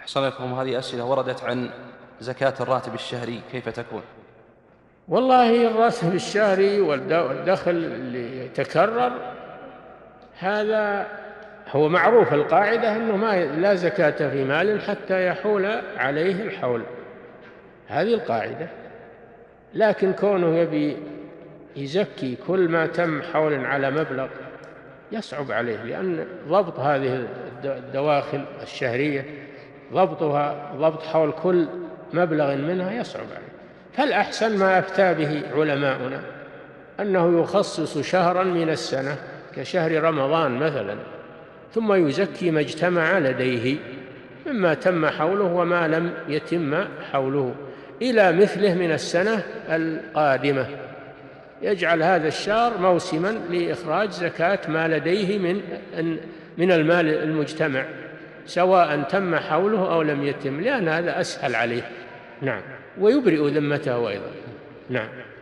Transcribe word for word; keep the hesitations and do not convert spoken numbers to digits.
أحسن لكم. هذه أسئلة وردت عن زكاة الراتب الشهري كيف تكون؟ والله الراتب الشهري والدخل اللي يتكرر هذا هو معروف، القاعدة أنه ما لا زكاة في مال حتى يحول عليه الحول، هذه القاعدة. لكن كونه يبي يزكي كل ما تم حول على مبلغ يصعب عليه، لأن ضبط هذه الدواخل الشهرية ضبطها ضبط حول كل مبلغ منها يصعب عليه. فالأحسن ما أفتى به علماؤنا أنه يخصص شهرا من السنة كشهر رمضان مثلا، ثم يزكي ما اجتمع لديه مما تم حوله وما لم يتم حوله إلى مثله من السنة القادمة، يجعل هذا الشهر موسما لإخراج زكاة ما لديه من من المال المجتمع سواء تم حوله أو لم يتم، لأن هذا أسهل عليه. نعم، ويبرئ ذمته أيضا. نعم.